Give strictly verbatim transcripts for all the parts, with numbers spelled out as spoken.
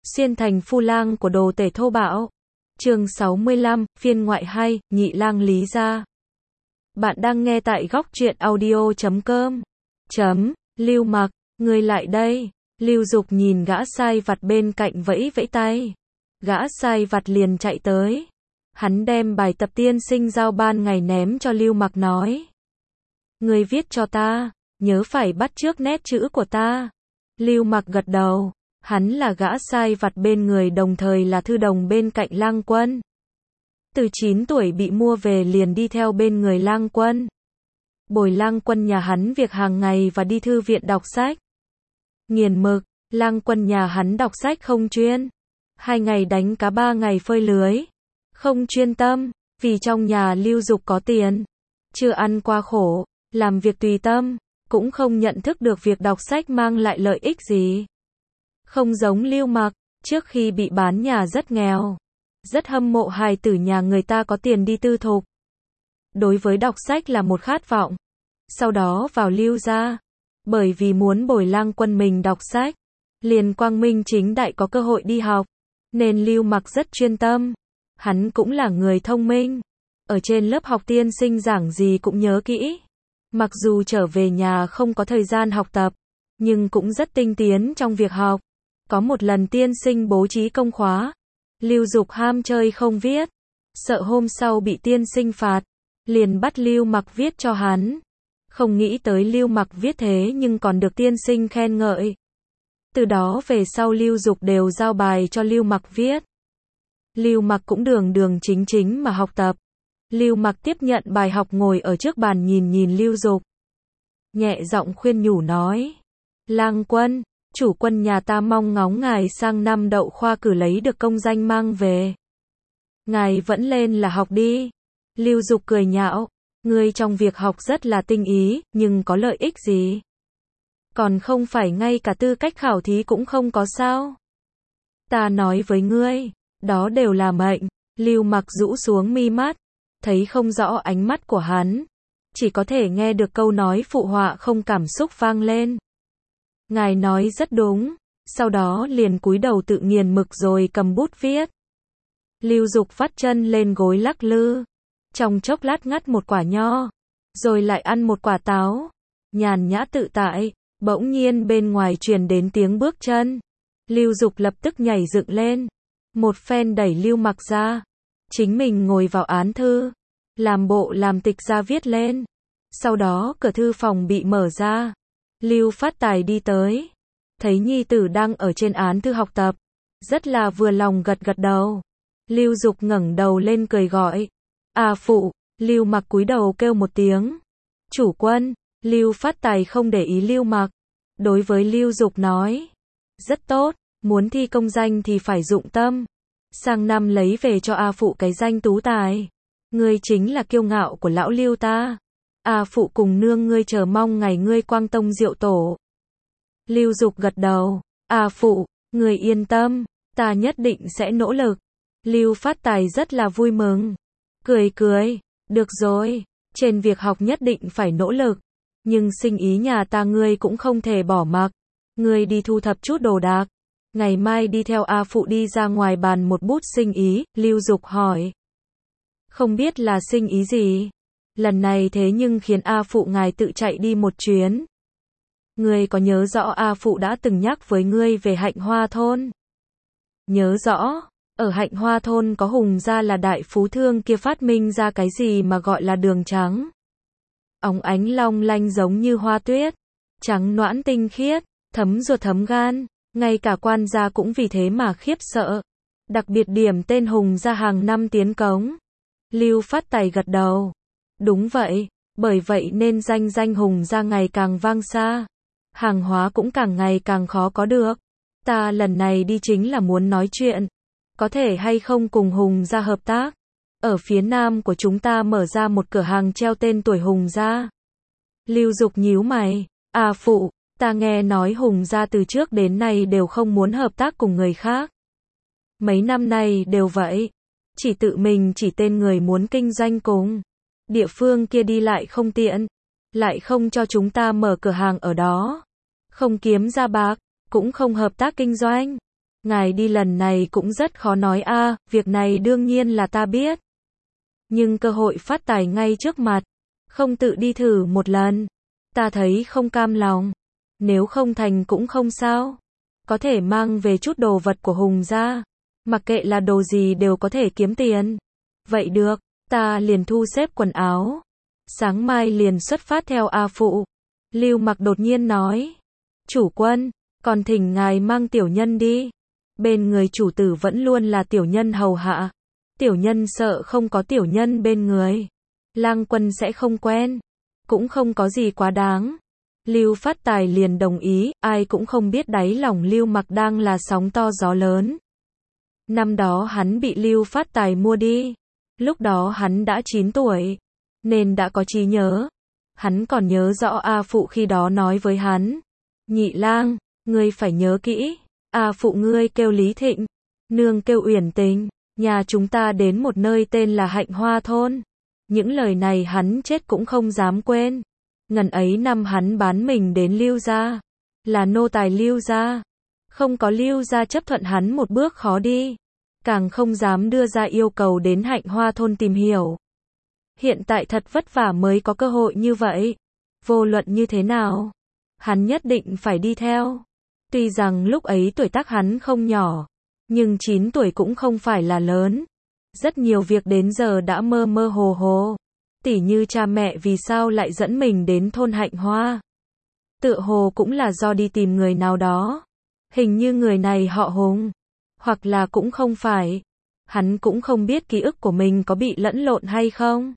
Xuyên thành phu lang của đồ tể thô bạo. Chương sáu mươi lăm, phiên ngoại hai, nhị lang Lý gia. Bạn đang nghe tại góc truyện audio chấm com. Chấm, Lưu Mặc, ngươi lại đây. Lưu Dục nhìn gã sai vặt bên cạnh vẫy vẫy tay. Gã sai vặt liền chạy tới. Hắn đem bài tập tiên sinh giao ban ngày ném cho Lưu Mặc nói. Ngươi viết cho ta, nhớ phải bắt chước nét chữ của ta. Lưu Mặc gật đầu. Hắn là gã sai vặt bên người đồng thời là thư đồng bên cạnh Lang Quân. Từ chín tuổi bị mua về liền đi theo bên người Lang Quân. Bồi Lang Quân nhà hắn việc hàng ngày và đi thư viện đọc sách. Nghiền mực, Lang Quân nhà hắn đọc sách không chuyên. Hai ngày đánh cá ba ngày phơi lưới. Không chuyên tâm, vì trong nhà Lưu Dục có tiền. Chưa ăn qua khổ, làm việc tùy tâm, cũng không nhận thức được việc đọc sách mang lại lợi ích gì. Không giống Lưu Mặc, trước khi bị bán nhà rất nghèo. Rất hâm mộ hài tử nhà người ta có tiền đi tư thục. Đối với đọc sách là một khát vọng. Sau đó vào Lưu gia. Bởi vì muốn bồi Lang Quân mình đọc sách. Liền quang minh chính đại có cơ hội đi học. Nên Lưu Mặc rất chuyên tâm. Hắn cũng là người thông minh. Ở trên lớp học tiên sinh giảng gì cũng nhớ kỹ. Mặc dù trở về nhà không có thời gian học tập. Nhưng cũng rất tinh tiến trong việc học. Có một lần tiên sinh bố trí công khóa. Lưu Dục ham chơi không viết. Sợ hôm sau bị tiên sinh phạt. Liền bắt Lưu Mặc viết cho hắn. Không nghĩ tới Lưu Mặc viết thế nhưng còn được tiên sinh khen ngợi. Từ đó về sau Lưu Dục đều giao bài cho Lưu Mặc viết. Lưu Mặc cũng đường đường chính chính mà học tập. Lưu Mặc tiếp nhận bài học ngồi ở trước bàn nhìn nhìn Lưu Dục. Nhẹ giọng khuyên nhủ nói. Lang Quân, chủ quân nhà ta mong ngóng ngài sang năm đậu khoa cử lấy được công danh mang về. Ngài vẫn lên là học đi. Lưu Dục cười nhạo. Ngươi trong việc học rất là tinh ý, nhưng có lợi ích gì? Còn không phải ngay cả tư cách khảo thí cũng không có sao? Ta nói với ngươi, đó đều là mệnh. Lưu Mặc rũ xuống mi mắt, thấy không rõ ánh mắt của hắn. Chỉ có thể nghe được câu nói phụ họa không cảm xúc vang lên. Ngài nói rất đúng, sau đó liền cúi đầu tự nghiền mực rồi cầm bút viết. Lưu Dục vắt chân lên gối lắc lư, trong chốc lát ngắt một quả nho, rồi lại ăn một quả táo, nhàn nhã tự tại. Bỗng nhiên bên ngoài truyền đến tiếng bước chân. Lưu Dục lập tức nhảy dựng lên, một phen đẩy Lưu Mặc ra, chính mình ngồi vào án thư, làm bộ làm tịch ra viết lên. Sau đó cửa thư phòng bị mở ra. Lưu Phát Tài đi tới, thấy nhi tử đang ở trên án thư học tập, rất là vừa lòng gật gật đầu. Lưu Dục ngẩng đầu lên cười gọi, "À phụ." Lưu Mặc cúi đầu kêu một tiếng, "Chủ quân." Lưu Phát Tài không để ý Lưu Mặc, đối với Lưu Dục nói, "Rất tốt, muốn thi công danh thì phải dụng tâm, sang năm lấy về cho A phụ cái danh tú tài. Ngươi chính là kiêu ngạo của lão Lưu ta. A phụ cùng nương ngươi chờ mong ngày ngươi quang tông diệu tổ." Lưu Dục gật đầu, "A phụ, ngươi yên tâm, ta nhất định sẽ nỗ lực." Lưu Phát Tài rất là vui mừng, cười cười, "Được rồi, trên việc học nhất định phải nỗ lực, nhưng sinh ý nhà ta ngươi cũng không thể bỏ mặc. Ngươi đi thu thập chút đồ đạc, ngày mai đi theo A phụ đi ra ngoài bàn một bút sinh ý." Lưu Dục hỏi, "Không biết là sinh ý gì? Lần này thế nhưng khiến A phụ ngài tự chạy đi một chuyến. Ngươi có nhớ rõ A phụ đã từng nhắc với ngươi về Hạnh Hoa thôn?" "Nhớ rõ, ở Hạnh Hoa thôn có Hùng gia là đại phú thương kia phát minh ra cái gì mà gọi là đường trắng. Óng ánh long lanh giống như hoa tuyết, trắng nõn tinh khiết, thấm ruột thấm gan, ngay cả quan gia cũng vì thế mà khiếp sợ. Đặc biệt điểm tên Hùng gia hàng năm tiến cống." Lưu Phát Tài gật đầu, "Đúng vậy, bởi vậy nên danh danh Hùng gia ngày càng vang xa, hàng hóa cũng càng ngày càng khó có được. Ta lần này đi chính là muốn nói chuyện, có thể hay không cùng Hùng gia hợp tác, ở phía nam của chúng ta mở ra một cửa hàng treo tên tuổi Hùng gia." Lưu Dục nhíu mày, "À phụ, ta nghe nói Hùng gia từ trước đến nay đều không muốn hợp tác cùng người khác. Mấy năm nay đều vậy, chỉ tự mình chỉ tên người muốn kinh doanh cùng. Địa phương kia đi lại không tiện, lại không cho chúng ta mở cửa hàng ở đó, không kiếm ra bạc, cũng không hợp tác kinh doanh. ngài đi lần này cũng rất khó nói a, việc này đương nhiên là ta biết. Nhưng cơ hội phát tài ngay trước mặt, không tự đi thử một lần, ta thấy không cam lòng. Nếu không thành cũng không sao, có thể mang về chút đồ vật của Hùng gia, mặc kệ là đồ gì đều có thể kiếm tiền. Vậy được, ta liền thu xếp quần áo, sáng mai liền xuất phát theo A Phụ. Lưu Mặc đột nhiên nói, chủ quân, còn thỉnh ngài mang tiểu nhân đi. Bên người chủ tử vẫn luôn là tiểu nhân hầu hạ. Tiểu nhân sợ không có tiểu nhân bên người, lang quân sẽ không quen, cũng không có gì quá đáng. Lưu Phát Tài liền đồng ý, ai cũng không biết đáy lòng Lưu Mặc đang là sóng to gió lớn. Năm đó hắn bị Lưu Phát Tài mua đi, lúc đó hắn đã chín tuổi, nên đã có trí nhớ. Hắn còn nhớ rõ A Phụ khi đó nói với hắn, nhị lang, ngươi phải nhớ kỹ, A Phụ ngươi kêu Lý Thịnh, nương kêu Uyển Tình, nhà chúng ta đến một nơi tên là Hạnh Hoa Thôn. Những lời này hắn chết cũng không dám quên. Ngần ấy năm hắn bán mình đến Lưu gia, là nô tài Lưu gia, không có Lưu gia chấp thuận hắn một bước khó đi, càng không dám đưa ra yêu cầu đến Hạnh Hoa Thôn tìm hiểu. Hiện tại thật vất vả mới có cơ hội như vậy, vô luận như thế nào, hắn nhất định phải đi theo. Tuy rằng lúc ấy tuổi tác hắn không nhỏ, nhưng chín tuổi cũng không phải là lớn. Rất nhiều việc đến giờ đã mơ mơ hồ hồ. Tỉ như cha mẹ vì sao lại dẫn mình đến thôn Hạnh Hoa. Tựa hồ cũng là do đi tìm người nào đó. Hình như người này họ Hùng. Hoặc là cũng không phải. Hắn cũng không biết ký ức của mình có bị lẫn lộn hay không.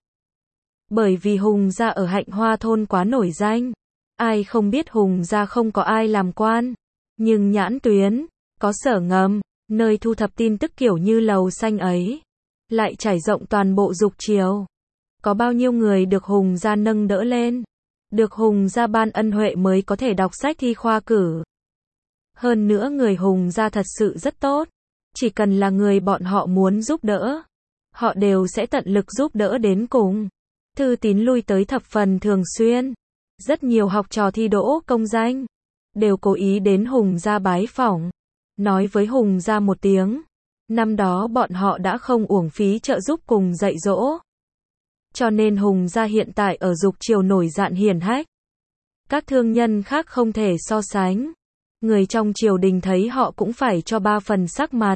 Bởi vì Hùng gia ở Hạnh Hoa Thôn quá nổi danh. Ai không biết Hùng gia không có ai làm quan. Nhưng nhãn tuyến, có sở ngầm, nơi thu thập tin tức kiểu như lầu xanh ấy, lại trải rộng toàn bộ Dục Triều. Có bao nhiêu người được Hùng gia nâng đỡ lên, được Hùng gia ban ân huệ mới có thể đọc sách thi khoa cử. Hơn nữa người Hùng gia thật sự rất tốt, chỉ cần là người bọn họ muốn giúp đỡ, họ đều sẽ tận lực giúp đỡ đến cùng. Thư tín lui tới thập phần thường xuyên, rất nhiều học trò thi đỗ công danh, đều cố ý đến Hùng gia bái phỏng, nói với Hùng gia một tiếng. Năm đó bọn họ đã không uổng phí trợ giúp cùng dạy dỗ. Cho nên Hùng gia hiện tại ở Dục Triều nổi dạn hiển hách. Các thương nhân khác không thể so sánh. Người trong triều đình thấy họ cũng phải cho ba phần sắc mặt.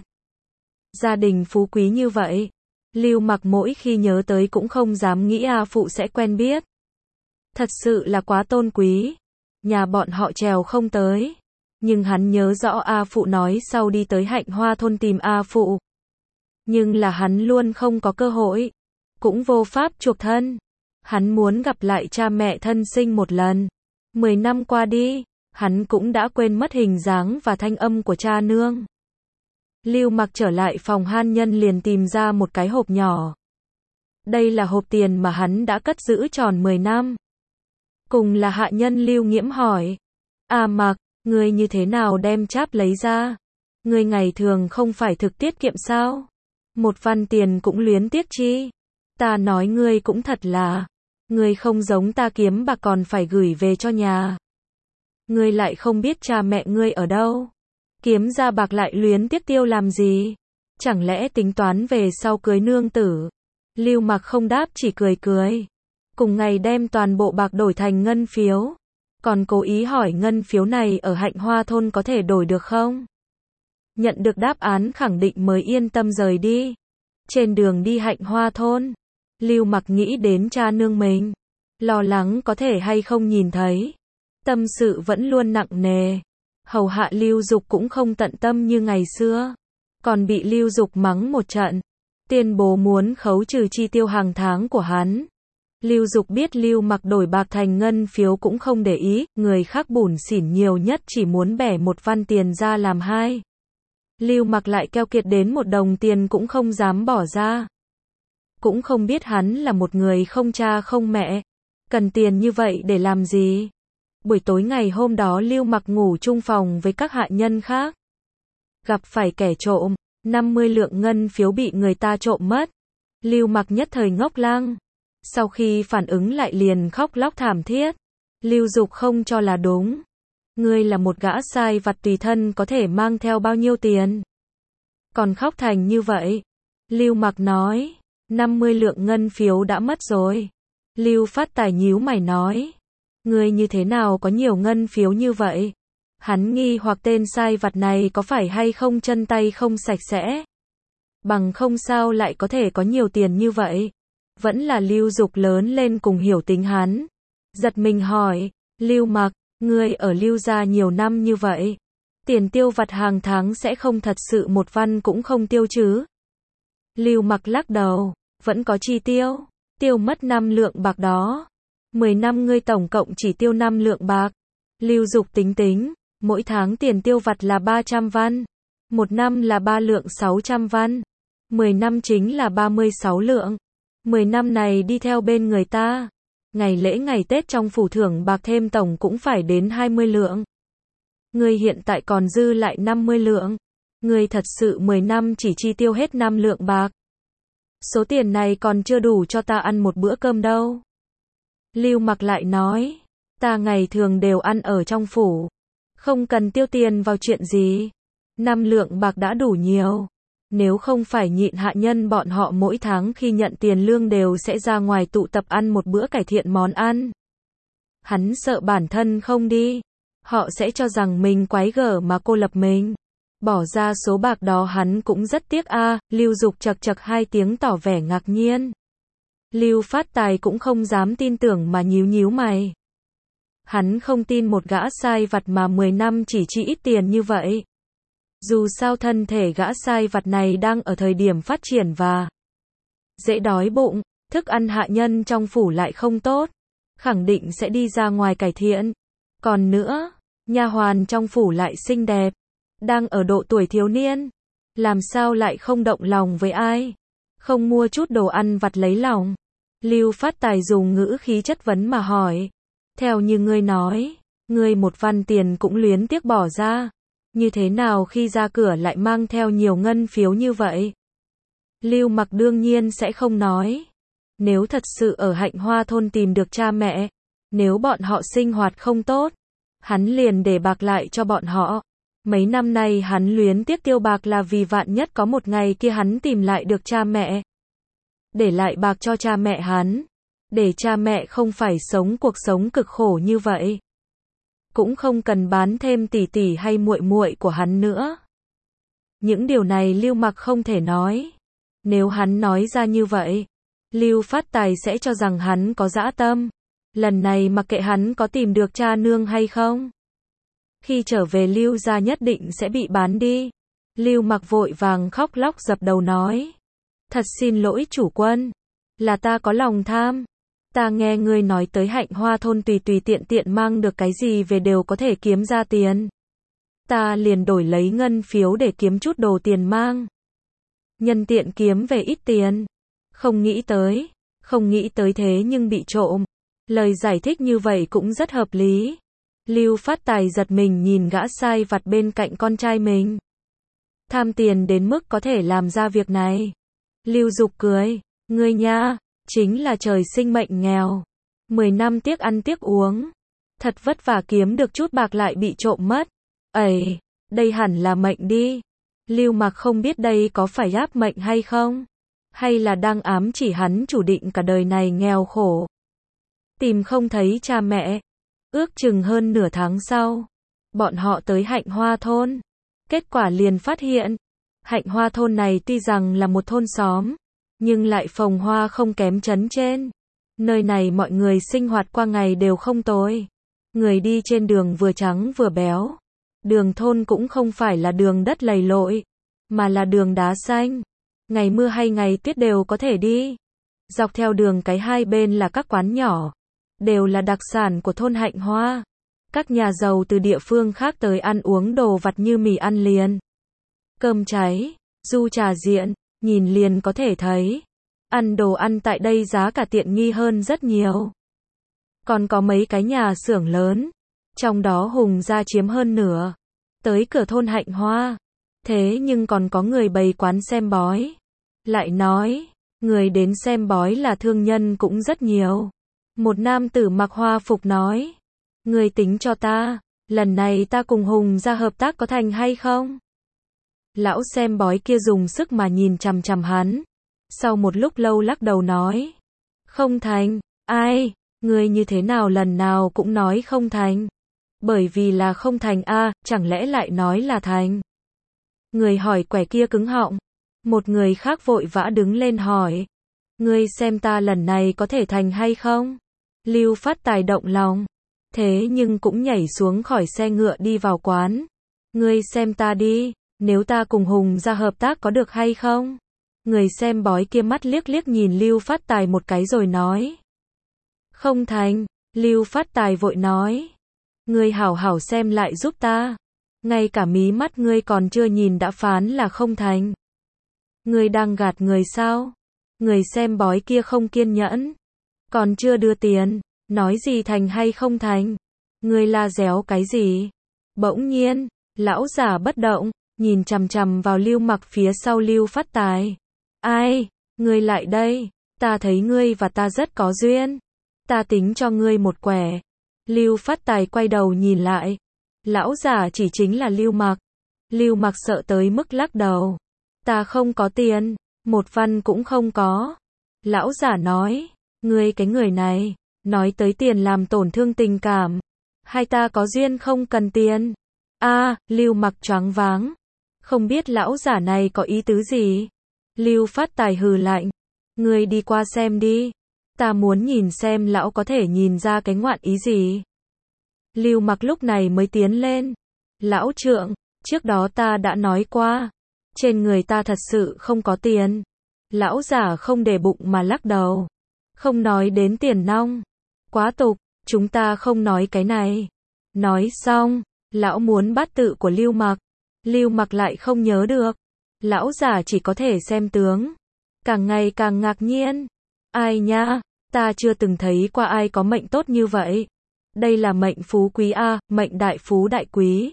Gia đình phú quý như vậy, Lưu Mặc mỗi khi nhớ tới cũng không dám nghĩ A Phụ sẽ quen biết. Thật sự là quá tôn quý. Nhà bọn họ trèo không tới. Nhưng hắn nhớ rõ A Phụ nói sau đi tới Hạnh Hoa Thôn tìm A Phụ. Nhưng là hắn luôn không có cơ hội. Cũng vô pháp chuộc thân. Hắn muốn gặp lại cha mẹ thân sinh một lần. Mười năm qua đi, hắn cũng đã quên mất hình dáng và thanh âm của cha nương. Lưu Mặc trở lại phòng han nhân liền tìm ra một cái hộp nhỏ. Đây là hộp tiền mà hắn đã cất giữ tròn mười năm. Cùng là hạ nhân Lưu Nghiễm hỏi. À Mặc, ngươi như thế nào đem cháp lấy ra? Ngươi ngày thường không phải thực tiết kiệm sao? Một văn tiền cũng luyến tiếc chi? Ta nói ngươi cũng thật là. Ngươi không giống ta kiếm bạc còn phải gửi về cho nhà. Ngươi lại không biết cha mẹ ngươi ở đâu. Kiếm ra bạc lại luyến tiếc tiêu làm gì? Chẳng lẽ tính toán về sau cưới nương tử? Lưu Mặc không đáp chỉ cười cười. Cùng ngày đem toàn bộ bạc đổi thành ngân phiếu. Còn cố ý hỏi ngân phiếu này ở Hạnh Hoa Thôn có thể đổi được không? Nhận được đáp án khẳng định mới yên tâm rời đi. Trên đường đi Hạnh Hoa Thôn, Lưu Mặc nghĩ đến cha nương mình. Lo lắng có thể hay không nhìn thấy. Tâm sự vẫn luôn nặng nề. Hầu hạ Lưu Dục cũng không tận tâm như ngày xưa. Còn bị Lưu Dục mắng một trận. Tuyên bố muốn khấu trừ chi tiêu hàng tháng của hắn. Lưu Dục biết Lưu Mặc đổi bạc thành ngân phiếu cũng không để ý, người khác bủn xỉn nhiều nhất chỉ muốn bẻ một văn tiền ra làm hai. Lưu Mặc lại keo kiệt đến một đồng tiền cũng không dám bỏ ra. Cũng không biết hắn là một người không cha không mẹ. Cần tiền như vậy để làm gì? Buổi tối ngày hôm đó Lưu Mặc ngủ chung phòng với các hạ nhân khác. Gặp phải kẻ trộm, năm mươi lượng ngân phiếu bị người ta trộm mất. Lưu Mặc nhất thời ngốc lăng. Sau khi phản ứng lại liền khóc lóc thảm thiết. Lưu Dục không cho là đúng. Ngươi là một gã sai vặt tùy thân có thể mang theo bao nhiêu tiền? Còn khóc thành như vậy. Lưu Mặc nói, năm mươi lượng ngân phiếu đã mất rồi. Lưu Phát Tài nhíu mày nói, ngươi như thế nào có nhiều ngân phiếu như vậy? Hắn nghi hoặc tên sai vặt này có phải hay không chân tay không sạch sẽ. Bằng không sao lại có thể có nhiều tiền như vậy. Vẫn là Lưu Dục lớn lên cùng hiểu tính hắn. Giật mình hỏi, Lưu Mặc, ngươi ở Lưu gia nhiều năm như vậy. Tiền tiêu vặt hàng tháng sẽ không thật sự một văn cũng không tiêu chứ? Lưu Mặc lắc đầu, vẫn có chi tiêu. Tiêu mất năm lượng bạc đó. mười năm ngươi tổng cộng chỉ tiêu năm lượng bạc. Lưu Dục tính tính, mỗi tháng tiền tiêu vặt là ba trăm văn. Một năm là ba lượng sáu trăm văn. mười năm chính là ba mươi sáu lượng. mười năm này đi theo bên người ta. Ngày lễ ngày Tết trong phủ thưởng bạc thêm tổng cũng phải đến hai mươi lượng. Ngươi hiện tại còn dư lại năm mươi lượng. Ngươi thật sự mười năm chỉ chi tiêu hết năm lượng bạc. Số tiền này còn chưa đủ cho ta ăn một bữa cơm đâu. Lưu Mặc lại nói, ta ngày thường đều ăn ở trong phủ. Không cần tiêu tiền vào chuyện gì. Năm lượng bạc đã đủ nhiều. Nếu không phải nhịn hạ nhân bọn họ mỗi tháng khi nhận tiền lương đều sẽ ra ngoài tụ tập ăn một bữa cải thiện món ăn. Hắn sợ bản thân không đi. Họ sẽ cho rằng mình quái gở mà cô lập mình. Bỏ ra số bạc đó hắn cũng rất tiếc a. À, Lưu Dục chật chật hai tiếng tỏ vẻ ngạc nhiên. Lưu Phát Tài cũng không dám tin tưởng mà nhíu nhíu mày. Hắn không tin một gã sai vặt mà mười năm chỉ chi ít tiền như vậy. Dù sao thân thể gã sai vặt này đang ở thời điểm phát triển và dễ đói bụng, thức ăn hạ nhân trong phủ lại không tốt, khẳng định sẽ đi ra ngoài cải thiện. Còn nữa, nha hoàn trong phủ lại xinh đẹp, đang ở độ tuổi thiếu niên, làm sao lại không động lòng với ai, không mua chút đồ ăn vặt lấy lòng. Lưu Phát Tài dùng ngữ khí chất vấn mà hỏi, theo như ngươi nói, ngươi một văn tiền cũng luyến tiếc bỏ ra. Như thế nào khi ra cửa lại mang theo nhiều ngân phiếu như vậy? Lưu Mặc đương nhiên sẽ không nói. Nếu thật sự ở Hạnh Hoa thôn tìm được cha mẹ, nếu bọn họ sinh hoạt không tốt, hắn liền để bạc lại cho bọn họ. Mấy năm nay hắn luyến tiếc tiêu bạc là vì vạn nhất có một ngày kia hắn tìm lại được cha mẹ. Để lại bạc cho cha mẹ hắn. Để cha mẹ không phải sống cuộc sống cực khổ như vậy. Cũng không cần bán thêm tỷ tỷ hay muội muội của hắn nữa. Những điều này Lưu Mặc không thể nói. Nếu hắn nói ra như vậy, Lưu Phát Tài sẽ cho rằng hắn có dã tâm. Lần này mặc kệ hắn có tìm được cha nương hay không. Khi trở về Lưu gia nhất định sẽ bị bán đi. Lưu Mặc vội vàng khóc lóc dập đầu nói. Thật xin lỗi chủ quân. Là ta có lòng tham. Ta nghe ngươi nói tới Hạnh Hoa thôn tùy tùy tiện tiện mang được cái gì về đều có thể kiếm ra tiền. Ta liền đổi lấy ngân phiếu để kiếm chút đồ tiền mang. Nhân tiện kiếm về ít tiền. Không nghĩ tới. Không nghĩ tới thế nhưng bị trộm. Lời giải thích như vậy cũng rất hợp lý. Lưu Phát Tài giật mình nhìn gã sai vặt bên cạnh con trai mình. Tham tiền đến mức có thể làm ra việc này. Lưu Dục cười. Ngươi nha. Chính là trời sinh mệnh nghèo. Mười năm tiếc ăn tiếc uống. Thật vất vả kiếm được chút bạc lại bị trộm mất. Ây, đây hẳn là mệnh đi. Lưu Mặc không biết đây có phải áp mệnh hay không. Hay là đang ám chỉ hắn chủ định cả đời này nghèo khổ. Tìm không thấy cha mẹ. Ước chừng hơn nửa tháng sau. Bọn họ tới Hạnh Hoa thôn. Kết quả liền phát hiện. Hạnh Hoa thôn này tuy rằng là một thôn xóm. Nhưng lại phồng hoa không kém trấn trên. Nơi này mọi người sinh hoạt qua ngày đều không tồi. Người đi trên đường vừa trắng vừa béo. Đường thôn cũng không phải là đường đất lầy lội, mà là đường đá xanh. Ngày mưa hay ngày tuyết đều có thể đi. Dọc theo đường cái hai bên là các quán nhỏ. Đều là đặc sản của thôn Hạnh Hoa. Các nhà giàu từ địa phương khác tới ăn uống đồ vặt như mì ăn liền, cơm cháy, du trà diện. Nhìn liền có thể thấy, ăn đồ ăn tại đây giá cả tiện nghi hơn rất nhiều. Còn có mấy cái nhà xưởng lớn, trong đó Hùng gia chiếm hơn nửa. Tới cửa thôn Hạnh Hoa, thế nhưng còn có người bày quán xem bói. Lại nói, người đến xem bói là thương nhân cũng rất nhiều. Một nam tử mặc hoa phục nói, người tính cho ta, lần này ta cùng Hùng gia hợp tác có thành hay không? Lão xem bói kia dùng sức mà nhìn chằm chằm hắn. Sau một lúc lâu lắc đầu nói. Không thành, ai, ngươi như thế nào lần nào cũng nói không thành. Bởi vì là không thành a, chẳng lẽ lại nói là thành. Người hỏi quẻ kia cứng họng. Một người khác vội vã đứng lên hỏi. Ngươi xem ta lần này có thể thành hay không? Lưu Phát Tài động lòng. Thế nhưng cũng nhảy xuống khỏi xe ngựa đi vào quán. Ngươi xem ta đi, nếu ta cùng Hùng gia hợp tác có được hay không? Người xem bói kia mắt liếc liếc nhìn Lưu Phát Tài một cái rồi nói. Không thành, Lưu Phát Tài vội nói. Ngươi hảo hảo xem lại giúp ta. Ngay cả mí mắt ngươi còn chưa nhìn đã phán là không thành. Ngươi đang gạt người sao? Người xem bói kia không kiên nhẫn. Còn chưa đưa tiền, nói gì thành hay không thành? Ngươi la déo cái gì? Bỗng nhiên, lão giả bất động, nhìn chằm chằm vào Lưu Mặc phía sau Lưu Phát Tài. Ai, ngươi lại đây, ta thấy ngươi và ta rất có duyên. Ta tính cho ngươi một quẻ. Lưu Phát Tài quay đầu nhìn lại. Lão giả chỉ chính là Lưu Mặc. Lưu Mặc sợ tới mức lắc đầu. Ta không có tiền, một văn cũng không có. Lão giả nói, ngươi cái người này, nói tới tiền làm tổn thương tình cảm. Hai ta có duyên không cần tiền. A, Lưu Mặc choáng váng. Không biết lão giả này có ý tứ gì. Lưu Phát Tài hừ lạnh. Ngươi đi qua xem đi. Ta muốn nhìn xem lão có thể nhìn ra cái ngoạn ý gì. Lưu Mặc lúc này mới tiến lên. Lão trượng, trước đó ta đã nói qua. Trên người ta thật sự không có tiền. Lão giả không để bụng mà lắc đầu. Không nói đến tiền nong. Quá tục, chúng ta không nói cái này. Nói xong, lão muốn bát tự của Lưu Mặc. Lưu Mặc lại không nhớ được. Lão giả chỉ có thể xem tướng. Càng ngày càng ngạc nhiên. Ai nha, ta chưa từng thấy qua ai có mệnh tốt như vậy. Đây là mệnh phú quý a, mệnh đại phú đại quý.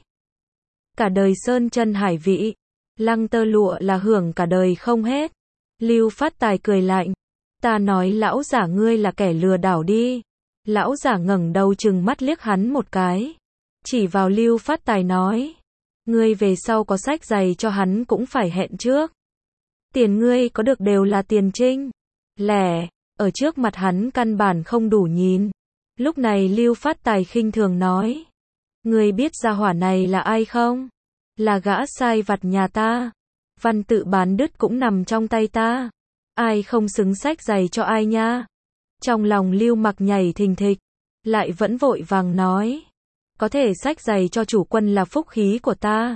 Cả đời sơn chân hải vị. Lăng tơ lụa là hưởng cả đời không hết. Lưu Phát Tài cười lạnh. Ta nói lão giả ngươi là kẻ lừa đảo đi. Lão giả ngẩng đầu chừng mắt liếc hắn một cái. Chỉ vào Lưu Phát Tài nói. Ngươi về sau có sách giày cho hắn cũng phải hẹn trước. Tiền ngươi có được đều là tiền trinh. Lẻ, ở trước mặt hắn căn bản không đủ nhìn. Lúc này Lưu Phát Tài khinh thường nói. Ngươi biết gia hỏa này là ai không? Là gã sai vặt nhà ta. Văn tự bán đứt cũng nằm trong tay ta. Ai không xứng sách giày cho ai nha. Trong lòng Lưu Mặc nhảy thình thịch. Lại vẫn vội vàng nói. Có thể sách giày cho chủ quân là phúc khí của ta.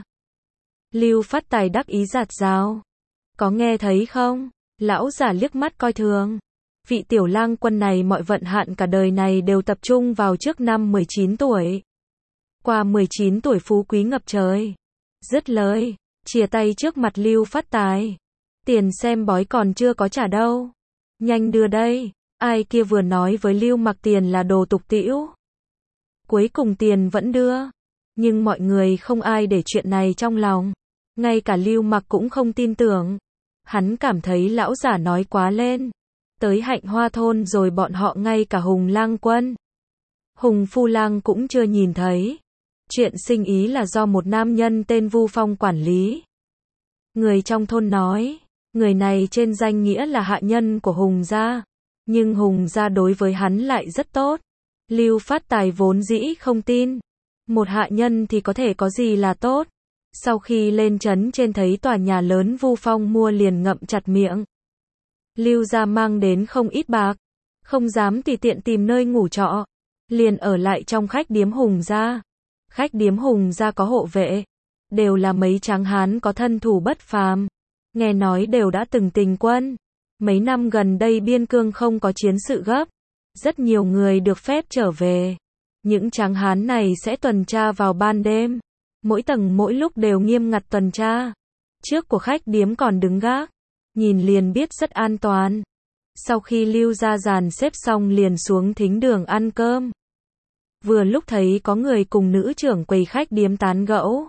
Lưu Phát Tài đắc ý giạt rào. Có nghe thấy không? Lão giả liếc mắt coi thường. Vị tiểu lang quân này mọi vận hạn cả đời này đều tập trung vào trước năm mười chín tuổi. Qua mười chín tuổi phú quý ngập trời. Dứt lời, chìa tay trước mặt Lưu Phát Tài. Tiền xem bói còn chưa có trả đâu. Nhanh đưa đây. Ai kia vừa nói với Lưu Mặc tiền là đồ tục tĩu. Cuối cùng tiền vẫn đưa. Nhưng mọi người không ai để chuyện này trong lòng. Ngay cả Lưu Mặc cũng không tin tưởng. Hắn cảm thấy lão giả nói quá lên. Tới Hạnh Hoa thôn rồi bọn họ ngay cả Hùng Lang Quân, Hùng Phu Lang cũng chưa nhìn thấy. Chuyện sinh ý là do một nam nhân tên Vu Phong quản lý. Người trong thôn nói, người này trên danh nghĩa là hạ nhân của Hùng gia, nhưng Hùng gia đối với hắn lại rất tốt. Lưu Phát Tài vốn dĩ không tin, một hạ nhân thì có thể có gì là tốt. Sau khi lên trấn trên thấy tòa nhà lớn Vu Phong mua liền ngậm chặt miệng. Lưu gia mang đến không ít bạc, không dám tùy tiện tìm nơi ngủ trọ, liền ở lại trong khách điếm Hùng gia. Khách điếm Hùng gia có hộ vệ, đều là mấy tráng hán có thân thủ bất phàm, nghe nói đều đã từng tình quân. Mấy năm gần đây biên cương không có chiến sự gấp, rất nhiều người được phép trở về. Những tráng hán này sẽ tuần tra vào ban đêm, mỗi tầng mỗi lúc đều nghiêm ngặt tuần tra. Trước của khách điếm còn đứng gác, nhìn liền biết rất an toàn. Sau khi Lưu gia dàn xếp xong liền xuống thính đường ăn cơm. Vừa lúc thấy có người cùng nữ trưởng quầy khách điếm tán gẫu.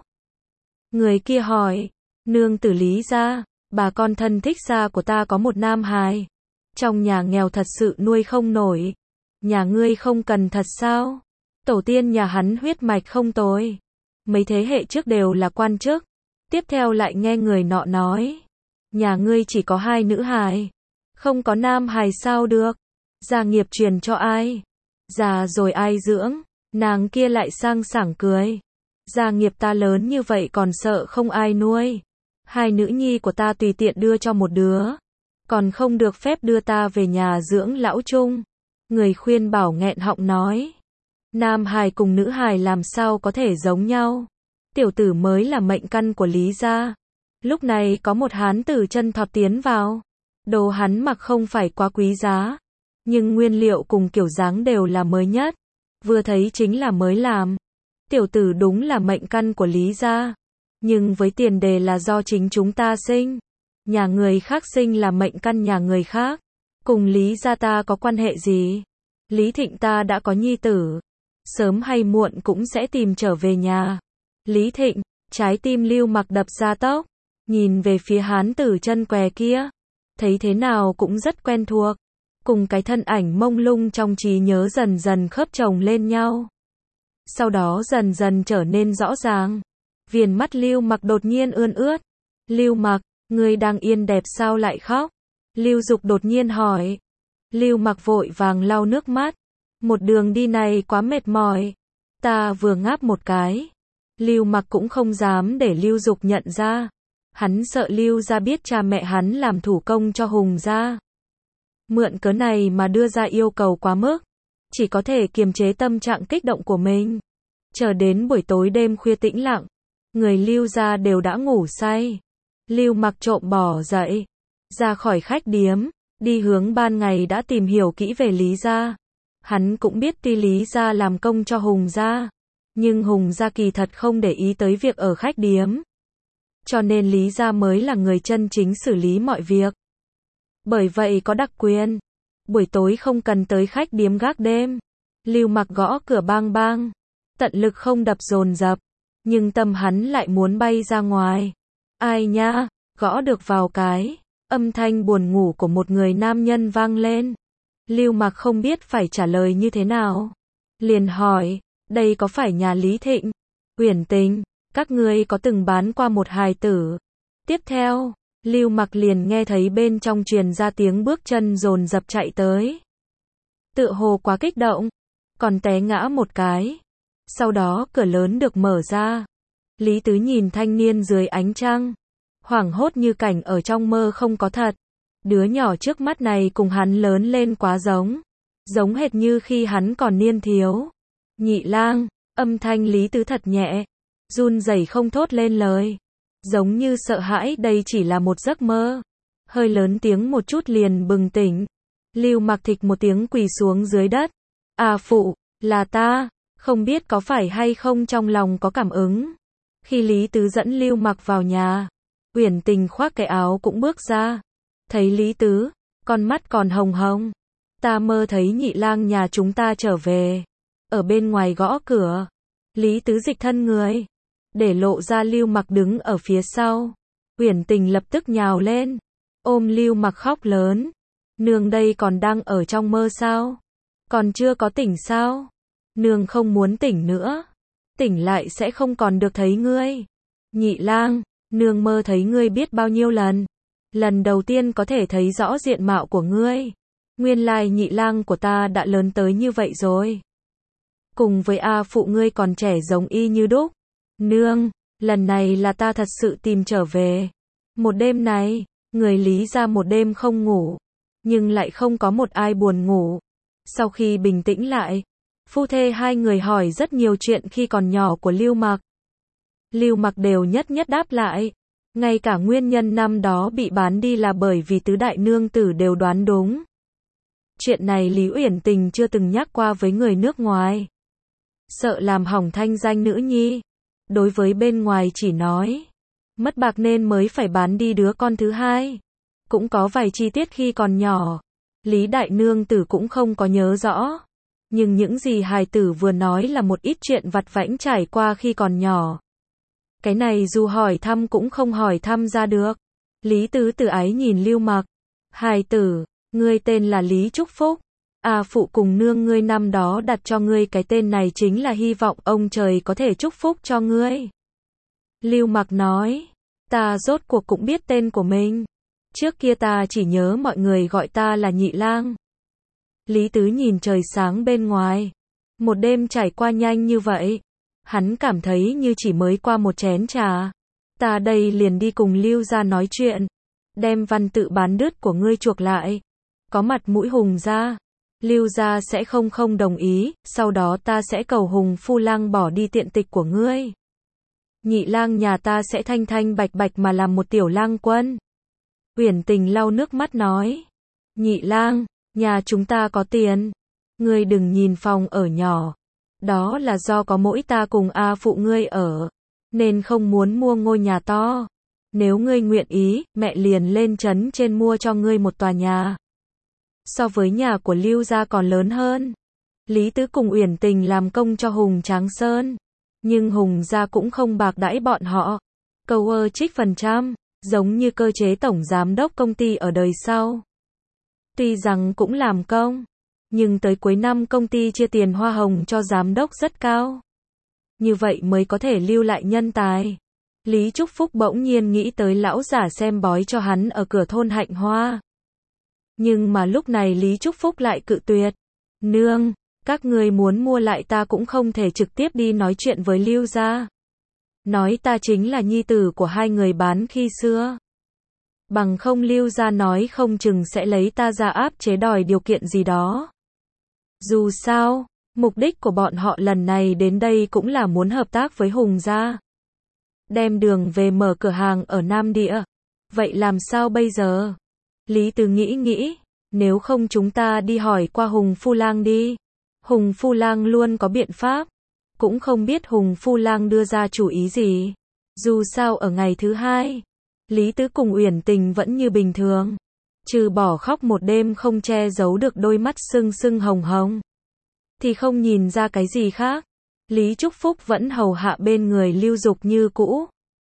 Người kia hỏi, nương tử Lý gia, bà con thân thích gia của ta có một nam hài. Trong nhà nghèo thật sự nuôi không nổi. Nhà ngươi không cần thật sao? Tổ tiên nhà hắn huyết mạch không tồi. Mấy thế hệ trước đều là quan chức. Tiếp theo lại nghe người nọ nói. Nhà ngươi chỉ có hai nữ hài. Không có nam hài sao được. Gia nghiệp truyền cho ai? Già rồi ai dưỡng? Nàng kia lại sang sảng cười. Gia nghiệp ta lớn như vậy còn sợ không ai nuôi. Hai nữ nhi của ta tùy tiện đưa cho một đứa. Còn không được phép đưa ta về nhà dưỡng lão chung. Người khuyên bảo nghẹn họng nói. Nam hài cùng nữ hài làm sao có thể giống nhau. Tiểu tử mới là mệnh căn của Lý gia. Lúc này có một hán tử chân thọt tiến vào. Đồ hắn mặc không phải quá quý giá. Nhưng nguyên liệu cùng kiểu dáng đều là mới nhất. Vừa thấy chính là mới làm. Tiểu tử đúng là mệnh căn của Lý gia. Nhưng với tiền đề là do chính chúng ta sinh. Nhà người khác sinh là mệnh căn nhà người khác. Cùng Lý gia ta có quan hệ gì? Lý Thịnh ta đã có nhi tử. Sớm hay muộn cũng sẽ tìm trở về nhà. Lý Thịnh, trái tim Lưu Mặc đập ra tốc. Nhìn về phía hán tử chân què kia. Thấy thế nào cũng rất quen thuộc. Cùng cái thân ảnh mông lung trong trí nhớ dần dần khớp chồng lên nhau. Sau đó dần dần trở nên rõ ràng. Viền mắt Lưu Mặc đột nhiên ươn ướt. Lưu Mặc, ngươi đang yên đẹp sao lại khóc? Lưu Dục đột nhiên hỏi. Lưu Mặc vội vàng lau nước mắt. Một đường đi này quá mệt mỏi. Ta vừa ngáp một cái. Lưu Mặc cũng không dám để Lưu Dục nhận ra. Hắn sợ Lưu gia biết cha mẹ hắn làm thủ công cho Hùng gia. Mượn cớ này mà đưa ra yêu cầu quá mức. Chỉ có thể kiềm chế tâm trạng kích động của mình. Chờ đến buổi tối đêm khuya tĩnh lặng. Người Lưu gia đều đã ngủ say. Lưu Mặc trộm bỏ dậy. Ra khỏi khách điếm. Đi hướng ban ngày đã tìm hiểu kỹ về Lý gia. Hắn cũng biết tuy Lý gia làm công cho Hùng gia. Nhưng Hùng gia kỳ thật không để ý tới việc ở khách điếm. Cho nên Lý gia mới là người chân chính xử lý mọi việc. Bởi vậy có đặc quyền. Buổi tối không cần tới khách điếm gác đêm. Lưu Mặc gõ cửa bang bang. Tận lực không đập dồn dập. Nhưng tâm hắn lại muốn bay ra ngoài. Ai nha, gõ được vào cái. Âm thanh buồn ngủ của một người nam nhân vang lên. Lưu Mặc không biết phải trả lời như thế nào. Liền hỏi, đây có phải nhà Lý Thịnh? Uyển Tình, các ngươi có từng bán qua một hài tử? Tiếp theo, Lưu Mặc liền nghe thấy bên trong truyền ra tiếng bước chân dồn dập chạy tới. Tựa hồ quá kích động, còn té ngã một cái. Sau đó cửa lớn được mở ra. Lý Tứ nhìn thanh niên dưới ánh trăng. Hoảng hốt như cảnh ở trong mơ không có thật. Đứa nhỏ trước mắt này cùng hắn lớn lên quá giống. Giống hệt như khi hắn còn niên thiếu. Nhị lang, âm thanh Lý Tứ thật nhẹ. Run rẩy không thốt lên lời. Giống như sợ hãi đây chỉ là một giấc mơ. Hơi lớn tiếng một chút liền bừng tỉnh. Lưu Mặc thịch một tiếng quỳ xuống dưới đất. À phụ, là ta, không biết có phải hay không trong lòng có cảm ứng. Khi Lý Tứ dẫn Lưu Mặc vào nhà, Uyển Tình khoác cái áo cũng bước ra. Thấy Lý Tứ, con mắt còn hồng hồng. Ta mơ thấy nhị lang nhà chúng ta trở về. Ở bên ngoài gõ cửa. Lý Tứ dịch thân người. Để lộ ra Lưu Mặc đứng ở phía sau. Uyển Tình lập tức nhào lên. Ôm Lưu Mặc khóc lớn. Nương đây còn đang ở trong mơ sao? Còn chưa có tỉnh sao? Nương không muốn tỉnh nữa. Tỉnh lại sẽ không còn được thấy ngươi. Nhị lang, nương mơ thấy ngươi biết bao nhiêu lần. Lần đầu tiên có thể thấy rõ diện mạo của ngươi. Nguyên lai nhị lang của ta đã lớn tới như vậy rồi. Cùng với A phụ ngươi còn trẻ giống y như đúc. Nương, lần này là ta thật sự tìm trở về. Một đêm này, người Lý gia một đêm không ngủ. Nhưng lại không có một ai buồn ngủ. Sau khi bình tĩnh lại, phu thê hai người hỏi rất nhiều chuyện khi còn nhỏ của Lưu Mặc. Lưu Mặc đều nhất nhất đáp lại. Ngay cả nguyên nhân năm đó bị bán đi là bởi vì tứ đại nương tử đều đoán đúng. Chuyện này Lý Uyển Tình chưa từng nhắc qua với người nước ngoài. Sợ làm hỏng thanh danh nữ nhi. Đối với bên ngoài chỉ nói. Mất bạc nên mới phải bán đi đứa con thứ hai. Cũng có vài chi tiết khi còn nhỏ. Lý đại nương tử cũng không có nhớ rõ. Nhưng những gì hài tử vừa nói là một ít chuyện vặt vãnh trải qua khi còn nhỏ. Cái này dù hỏi thăm cũng không hỏi thăm ra được. Lý Tứ từ ái nhìn Lưu Mặc. Hài tử, ngươi tên là Lý Trúc Phúc. A phụ cùng nương ngươi năm đó đặt cho ngươi cái tên này chính là hy vọng ông trời có thể chúc phúc cho ngươi. Lưu Mặc nói, ta rốt cuộc cũng biết tên của mình. Trước kia ta chỉ nhớ mọi người gọi ta là Nhị Lang. Lý Tứ nhìn trời sáng bên ngoài. Một đêm trải qua nhanh như vậy. Hắn cảm thấy như chỉ mới qua một chén trà. Ta đây liền đi cùng Lưu gia nói chuyện. Đem văn tự bán đứt của ngươi chuộc lại. Có mặt mũi Hùng gia. Lưu gia sẽ không không đồng ý, sau đó ta sẽ cầu Hùng Phu Lang bỏ đi tiện tịch của ngươi. Nhị Lang nhà ta sẽ thanh thanh bạch bạch mà làm một tiểu lang quân. Uyển Tình lau nước mắt nói. Nhị Lang, nhà chúng ta có tiền. Ngươi đừng nhìn phòng ở nhỏ. Đó là do có mỗi ta cùng A phụ ngươi ở. Nên không muốn mua ngôi nhà to. Nếu ngươi nguyện ý, mẹ liền lên trấn trên mua cho ngươi một tòa nhà. So với nhà của Lưu gia còn lớn hơn. Lý Tứ cùng Uyển Tình làm công cho Hùng Tráng Sơn. Nhưng Hùng gia cũng không bạc đãi bọn họ. Câu ơ trích phần trăm, giống như cơ chế tổng giám đốc công ty ở đời sau. Tuy rằng cũng làm công, nhưng tới cuối năm công ty chia tiền hoa hồng cho giám đốc rất cao. Như vậy mới có thể lưu lại nhân tài. Lý Trúc Phúc bỗng nhiên nghĩ tới lão giả xem bói cho hắn ở cửa thôn Hạnh Hoa. Nhưng mà lúc này Lý Trúc Phúc lại cự tuyệt. Nương, các người muốn mua lại ta cũng không thể trực tiếp đi nói chuyện với Lưu gia. Nói ta chính là nhi tử của hai người bán khi xưa. Bằng không Lưu gia nói không chừng sẽ lấy ta ra áp chế đòi điều kiện gì đó. Dù sao, mục đích của bọn họ lần này đến đây cũng là muốn hợp tác với Hùng gia. Đem đường về mở cửa hàng ở Nam Địa. Vậy làm sao bây giờ? Lý Tứ nghĩ nghĩ, nếu không chúng ta đi hỏi qua Hùng Phu Lang đi. Hùng Phu Lang luôn có biện pháp. Cũng không biết Hùng Phu Lang đưa ra chủ ý gì. Dù sao ở ngày thứ hai, Lý Tứ cùng Uyển Tình vẫn như bình thường. Trừ bỏ khóc một đêm không che giấu được đôi mắt sưng sưng hồng hồng. Thì không nhìn ra cái gì khác. Lý Trúc Phúc vẫn hầu hạ bên người Lưu Dục như cũ.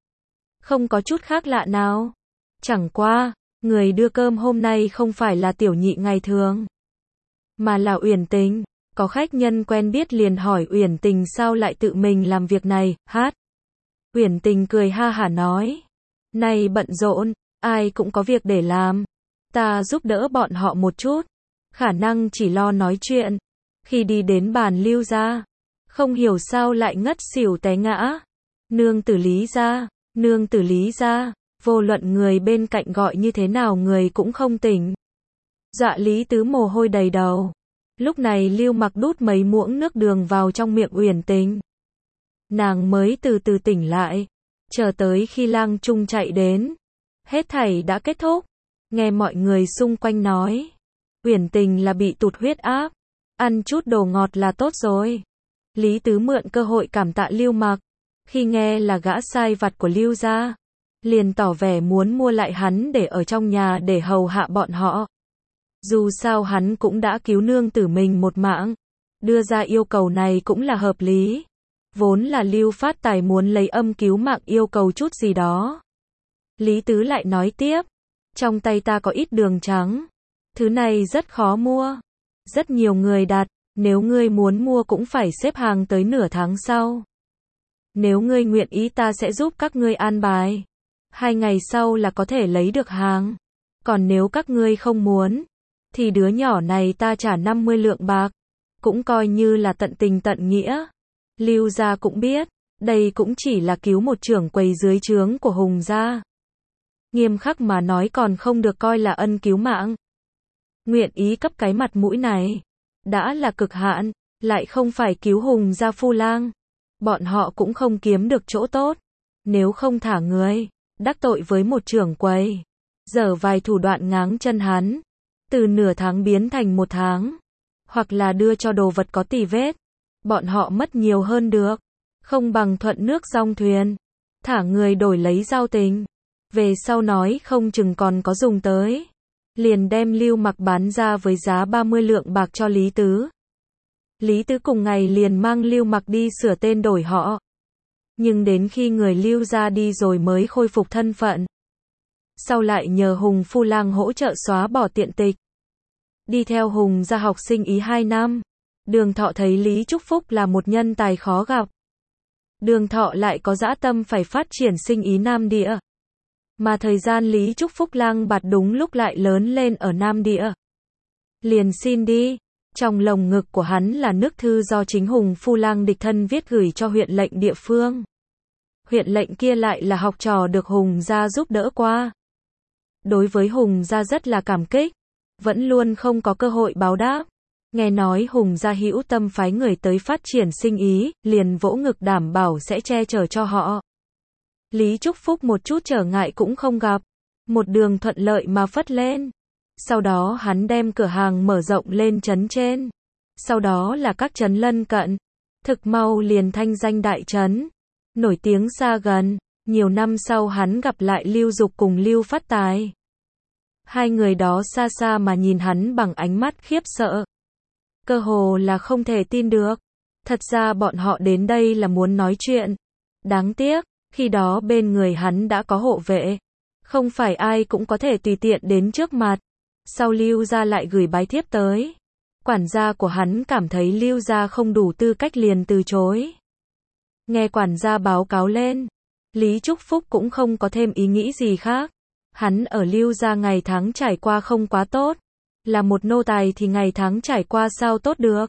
Không có chút khác lạ nào. Chẳng qua, người đưa cơm hôm nay không phải là tiểu nhị ngày thường. Mà là Uyển Tình. Có khách nhân quen biết liền hỏi Uyển Tình sao lại tự mình làm việc này, hát. Uyển Tình cười ha hả nói. Này bận rộn, ai cũng có việc để làm. Ta giúp đỡ bọn họ một chút. Khả năng chỉ lo nói chuyện. Khi đi đến bàn Lưu gia, không hiểu sao lại ngất xỉu té ngã. Nương tử Lý gia, nương tử Lý gia, vô luận người bên cạnh gọi như thế nào người cũng không tỉnh. Dọa Lý Tứ mồ hôi đầy đầu. Lúc này Lưu Mặc đút mấy muỗng nước đường vào trong miệng Uyển Tình. Nàng mới từ từ tỉnh lại. Chờ tới khi Lang Trung chạy đến. Hết thảy đã kết thúc. Nghe mọi người xung quanh nói. Uyển Tình là bị tụt huyết áp. Ăn chút đồ ngọt là tốt rồi. Lý Tứ mượn cơ hội cảm tạ Lưu Mặc. Khi nghe là gã sai vặt của Lưu gia, liền tỏ vẻ muốn mua lại hắn để ở trong nhà để hầu hạ bọn họ. Dù sao hắn cũng đã cứu nương tử mình một mạng. Đưa ra yêu cầu này cũng là hợp lý. Vốn là Lưu Phát Tài muốn lấy âm cứu mạng yêu cầu chút gì đó. Lý Tứ lại nói tiếp. Trong tay ta có ít đường trắng. Thứ này rất khó mua. Rất nhiều người đặt. Nếu ngươi muốn mua cũng phải xếp hàng tới nửa tháng sau. Nếu ngươi nguyện ý ta sẽ giúp các ngươi an bài. Hai ngày sau là có thể lấy được hàng. Còn nếu các ngươi không muốn, thì đứa nhỏ này ta trả năm mươi lượng bạc. Cũng coi như là tận tình tận nghĩa. Lưu gia cũng biết, đây cũng chỉ là cứu một trưởng quầy dưới trướng của Hùng gia. Nghiêm khắc mà nói còn không được coi là ân cứu mạng. Nguyện ý cấp cái mặt mũi này. Đã là cực hạn, lại không phải cứu Hùng gia Phu Lang. Bọn họ cũng không kiếm được chỗ tốt. Nếu không thả người, đắc tội với một trưởng quầy. Dở vài thủ đoạn ngáng chân hắn. Từ nửa tháng biến thành một tháng. Hoặc là đưa cho đồ vật có tì vết. Bọn họ mất nhiều hơn được. Không bằng thuận nước dong thuyền. Thả người đổi lấy giao tình. Về sau nói không chừng còn có dùng tới. Liền đem Lưu Mặc bán ra với giá ba mươi lượng bạc cho Lý Tứ. Lý Tứ cùng ngày liền mang Lưu Mặc đi sửa tên đổi họ. Nhưng đến khi người Lưu ra đi rồi mới khôi phục thân phận. Sau lại nhờ Hùng Phu Lang hỗ trợ xóa bỏ tiện tịch. Đi theo Hùng ra học sinh Ý hai năm. Đường Thọ thấy Lý Trúc Phúc là một nhân tài khó gặp. Đường Thọ lại có dã tâm phải phát triển sinh Ý Nam Địa. Mà thời gian Lý Trúc Phúc lang bạt đúng lúc lại lớn lên ở Nam Địa. Liền xin đi. Trong lồng ngực của hắn là nước thư do chính Hùng Phu Lang địch thân viết gửi cho huyện lệnh địa phương. Huyện lệnh kia lại là học trò được Hùng gia giúp đỡ qua. Đối với Hùng gia rất là cảm kích, vẫn luôn không có cơ hội báo đáp. Nghe nói Hùng gia hữu tâm phái người tới phát triển sinh Ý, liền vỗ ngực đảm bảo sẽ che chở cho họ. Lý Trúc Phúc một chút trở ngại cũng không gặp, một đường thuận lợi mà phất lên. Sau đó hắn đem cửa hàng mở rộng lên trấn trên. Sau đó là các trấn lân cận. Thực mau liền thanh danh đại trấn, nổi tiếng xa gần. Nhiều năm sau hắn gặp lại Lưu Dục cùng Lưu Phát Tài. Hai người đó xa xa mà nhìn hắn bằng ánh mắt khiếp sợ. Cơ hồ là không thể tin được. Thật ra bọn họ đến đây là muốn nói chuyện. Đáng tiếc, khi đó bên người hắn đã có hộ vệ. Không phải ai cũng có thể tùy tiện đến trước mặt. Sau Lưu gia lại gửi bái thiếp tới. Quản gia của hắn cảm thấy Lưu gia không đủ tư cách liền từ chối. Nghe quản gia báo cáo lên, Lý Trúc Phúc cũng không có thêm ý nghĩ gì khác. Hắn ở Lưu gia ngày tháng trải qua không quá tốt. Là một nô tài thì ngày tháng trải qua sao tốt được.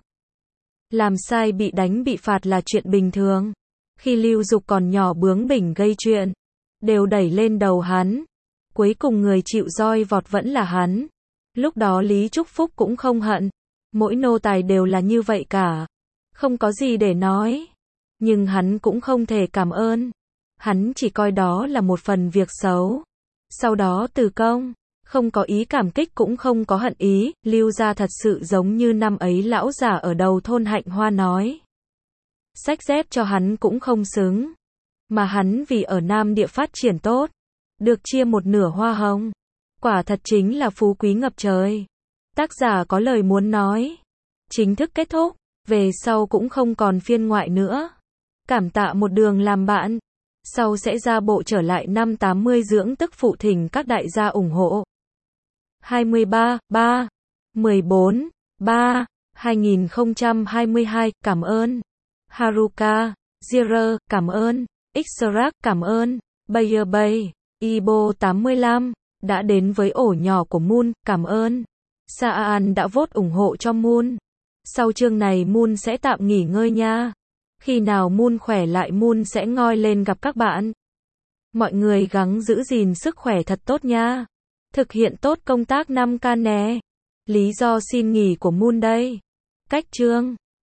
Làm sai bị đánh bị phạt là chuyện bình thường. Khi Lưu Dục còn nhỏ bướng bỉnh gây chuyện, đều đẩy lên đầu hắn. Cuối cùng người chịu roi vọt vẫn là hắn. Lúc đó Lý Trúc Phúc cũng không hận. Mỗi nô tài đều là như vậy cả. Không có gì để nói. Nhưng hắn cũng không thể cảm ơn. Hắn chỉ coi đó là một phần việc xấu. Sau đó từ công, không có ý cảm kích cũng không có hận ý. Lưu gia thật sự giống như năm ấy lão già ở đầu thôn Hạnh Hoa nói. Xách dép cho hắn cũng không xứng. Mà hắn vì ở Nam Địa phát triển tốt, được chia một nửa hoa hồng. Quả thật chính là phú quý ngập trời. Tác giả có lời muốn nói. Chính thức kết thúc. Về sau cũng không còn phiên ngoại nữa. Cảm tạ một đường làm bạn. Sau sẽ ra bộ trở lại năm tám mươi dưỡng tức phụ thỉnh các đại gia ủng hộ. hai mươi ba, ba, mười bốn, ba, hai nghìn không trăm hai mươi hai, cảm ơn. Haruka, Zero, cảm ơn. Xrak, cảm ơn. Bayer Bay, Ibo tám mươi lăm, đã đến với ổ nhỏ của Moon, cảm ơn. Saan đã vote ủng hộ cho Moon. Sau chương này Moon sẽ tạm nghỉ ngơi nha. Khi nào Moon khỏe lại Moon sẽ ngoi lên gặp các bạn. Mọi người gắng giữ gìn sức khỏe thật tốt nha. Thực hiện tốt công tác năm K nè. Lý do xin nghỉ của Moon đây. Cách chương